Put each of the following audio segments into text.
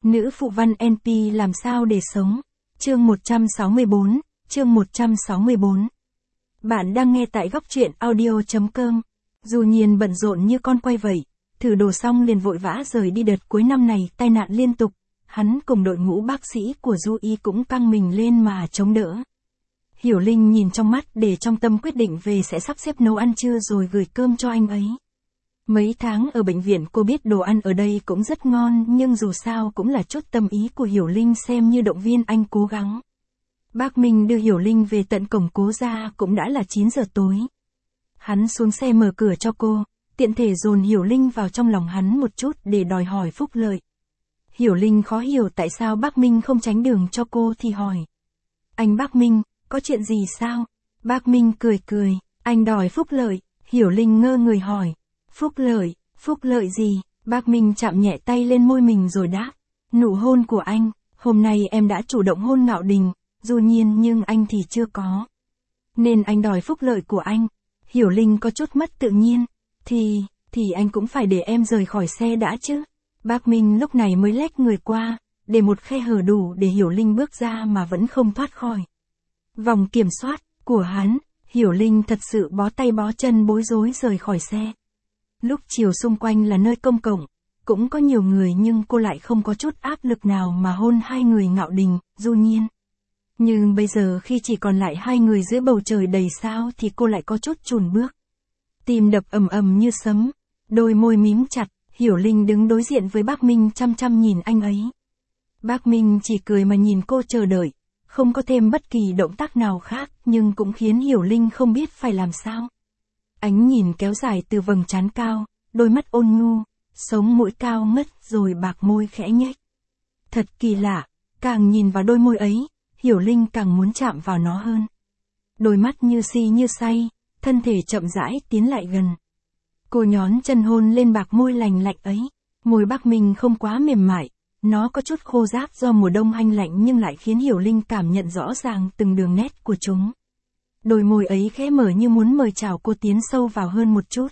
Nữ phụ văn NP làm sao để sống? Chương 164, chương 164. Bạn đang nghe tại góc truyện audio.com. Dù Nhiên bận rộn như con quay vậy, thử đồ xong liền vội vã rời đi. Đợt cuối năm này tai nạn liên tục, hắn cùng đội ngũ bác sĩ của Du Y cũng căng mình lên mà chống đỡ. Hiểu Linh nhìn trong mắt để trong tâm quyết định về sẽ sắp xếp nấu ăn trưa rồi gửi cơm cho anh ấy. Mấy tháng ở bệnh viện cô biết đồ ăn ở đây cũng rất ngon, nhưng dù sao cũng là chút tâm ý của Hiểu Linh xem như động viên anh cố gắng. Bác Minh đưa Hiểu Linh về tận cổng Cố gia cũng đã là 9 giờ tối. Hắn xuống xe mở cửa cho cô, tiện thể dồn Hiểu Linh vào trong lòng hắn một chút để đòi hỏi phúc lợi. Hiểu Linh khó hiểu tại sao bác Minh không tránh đường cho cô thì hỏi. Anh bác Minh, có chuyện gì sao? Bác Minh cười cười, anh đòi phúc lợi. Hiểu Linh ngơ người hỏi. Phúc lợi gì? Bác Minh chạm nhẹ tay lên môi mình rồi đáp. Nụ hôn của anh, hôm nay em đã chủ động hôn Ngạo Đình, Du Nhiên nhưng anh thì chưa có. Nên anh đòi phúc lợi của anh. Hiểu Linh có chút mất tự nhiên. Thì anh cũng phải để em rời khỏi xe đã chứ. Bác Minh lúc này mới lách người qua, để một khe hở đủ để Hiểu Linh bước ra mà vẫn không thoát khỏi vòng kiểm soát của hắn. Hiểu Linh thật sự bó tay bó chân bối rối rời khỏi xe. Lúc chiều xung quanh là nơi công cộng, cũng có nhiều người nhưng cô lại không có chút áp lực nào mà hôn hai người Ngạo Đình, Du Nhiên. Nhưng bây giờ khi chỉ còn lại hai người giữa bầu trời đầy sao thì cô lại có chút chùn bước. Tim đập ầm ầm như sấm, đôi môi mím chặt, Hiểu Linh đứng đối diện với bác Minh chăm chăm nhìn anh ấy. Bác Minh chỉ cười mà nhìn cô chờ đợi, không có thêm bất kỳ động tác nào khác nhưng cũng khiến Hiểu Linh không biết phải làm sao. Ánh nhìn kéo dài từ vầng trán cao, đôi mắt ôn nhu, sống mũi cao ngất rồi bạc môi khẽ nhếch. Thật kỳ lạ, càng nhìn vào đôi môi ấy, Hiểu Linh càng muốn chạm vào nó hơn. Đôi mắt như si như say, thân thể chậm rãi tiến lại gần. Cô nhón chân hôn lên bạc môi lành lạnh ấy. Môi bác Minh không quá mềm mại, nó có chút khô ráp do mùa đông hanh lạnh nhưng lại khiến Hiểu Linh cảm nhận rõ ràng từng đường nét của chúng. Đôi môi ấy khẽ mở như muốn mời chào cô tiến sâu vào hơn một chút.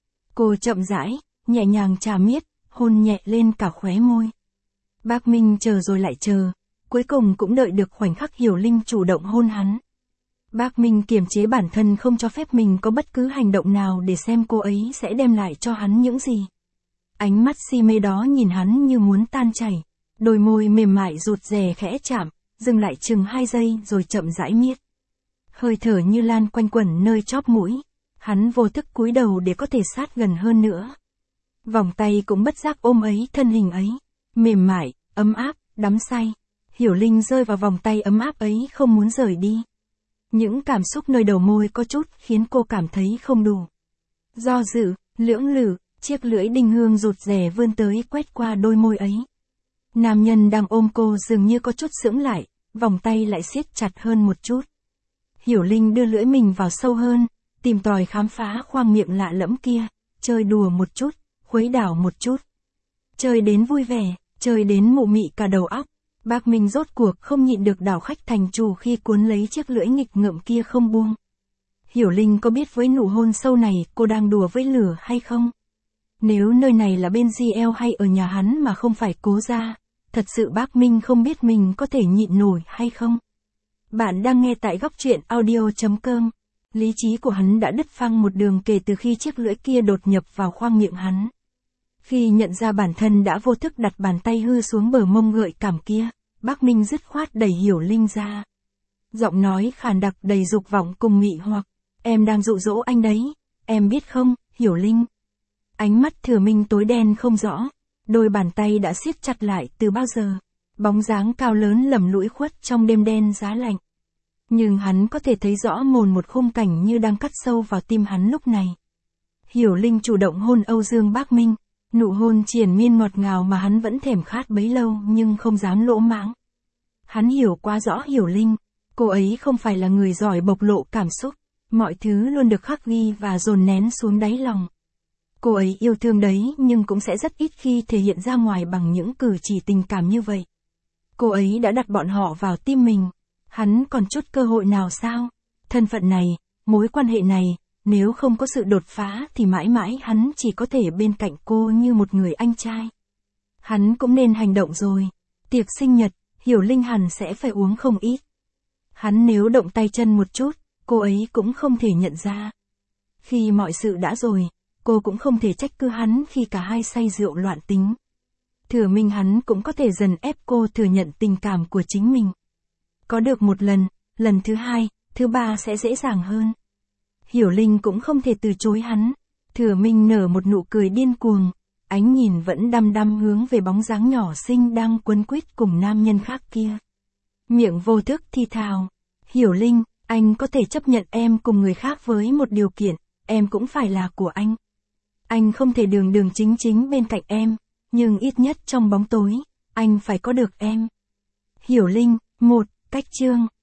Cô chậm rãi, nhẹ nhàng chà miết, hôn nhẹ lên cả khóe môi. Bác Minh chờ rồi lại chờ, cuối cùng cũng đợi được khoảnh khắc Hiểu Linh chủ động hôn hắn. Bác Minh kiềm chế bản thân không cho phép mình có bất cứ hành động nào để xem cô ấy sẽ đem lại cho hắn những gì. Ánh mắt si mê đó nhìn hắn như muốn tan chảy, đôi môi mềm mại rụt rè khẽ chạm, dừng lại chừng 2 giây rồi chậm rãi miết. Hơi thở như lan quanh quẩn nơi chóp mũi, hắn vô thức cúi đầu để có thể sát gần hơn nữa. Vòng tay cũng bất giác ôm ấy thân hình ấy, mềm mại, ấm áp, đắm say. Hiểu Linh rơi vào vòng tay ấm áp ấy không muốn rời đi. Những cảm xúc nơi đầu môi có chút khiến cô cảm thấy không đủ. Do dự, lưỡng lự, chiếc lưỡi đinh hương rụt rè vươn tới quét qua đôi môi ấy. Nam nhân đang ôm cô dường như có chút sững lại, vòng tay lại siết chặt hơn một chút. Hiểu Linh đưa lưỡi mình vào sâu hơn, tìm tòi khám phá khoang miệng lạ lẫm kia, chơi đùa một chút, khuấy đảo một chút. Chơi đến vui vẻ, chơi đến mụ mị cả đầu óc. Bác Minh rốt cuộc không nhịn được đảo khách thành chủ khi cuốn lấy chiếc lưỡi nghịch ngợm kia không buông. Hiểu Linh có biết với nụ hôn sâu này cô đang đùa với lửa hay không? Nếu nơi này là bên GL hay ở nhà hắn mà không phải Cố gia, thật sự bác Minh không biết mình có thể nhịn nổi hay không? Bạn đang nghe tại góc truyện audio.com. Lý trí của hắn đã đứt phăng một đường kể từ khi chiếc lưỡi kia đột nhập vào khoang miệng hắn. Khi nhận ra bản thân đã vô thức đặt bàn tay hư xuống bờ mông gợi cảm kia, bác Minh dứt khoát đẩy Hiểu Linh ra. Giọng nói khàn đặc đầy dục vọng cùng mị hoặc. Em đang dụ dỗ anh đấy, em biết không, Hiểu Linh. Ánh mắt Thừa Minh tối đen không rõ, đôi bàn tay đã siết chặt lại từ bao giờ. Bóng dáng cao lớn lầm lũi khuất trong đêm đen giá lạnh. Nhưng hắn có thể thấy rõ mồn một khung cảnh như đang cắt sâu vào tim hắn lúc này. Hiểu Linh chủ động hôn Âu Dương Bác Minh, nụ hôn triền miên ngọt ngào mà hắn vẫn thèm khát bấy lâu nhưng không dám lỗ mãng. Hắn hiểu quá rõ Hiểu Linh, cô ấy không phải là người giỏi bộc lộ cảm xúc, mọi thứ luôn được khắc ghi và dồn nén xuống đáy lòng. Cô ấy yêu thương đấy nhưng cũng sẽ rất ít khi thể hiện ra ngoài bằng những cử chỉ tình cảm như vậy. Cô ấy đã đặt bọn họ vào tim mình. Hắn còn chút cơ hội nào sao? Thân phận này, mối quan hệ này, nếu không có sự đột phá thì mãi mãi hắn chỉ có thể bên cạnh cô như một người anh trai. Hắn cũng nên hành động rồi. tiệc sinh nhật, Hiểu Linh hẳn sẽ phải uống không ít. Hắn nếu động tay chân một chút, cô ấy cũng không thể nhận ra. Khi mọi sự đã rồi, cô cũng không thể trách cứ hắn khi cả hai say rượu loạn tính. Thừa minh hắn cũng có thể dần ép cô thừa nhận tình cảm của chính mình. Có được một lần, lần thứ hai, thứ ba sẽ dễ dàng hơn. Hiểu Linh cũng không thể từ chối hắn. Thừa minh nở một nụ cười điên cuồng, ánh nhìn vẫn đăm đăm hướng về bóng dáng nhỏ xinh đang quấn quýt cùng nam nhân khác kia. Miệng vô thức thì thào, Hiểu Linh, anh có thể chấp nhận em cùng người khác với một điều kiện, em cũng phải là của anh. Anh không thể đường đường chính chính bên cạnh em, nhưng ít nhất trong bóng tối, anh phải có được em. Hiểu Linh, 1, cách chương.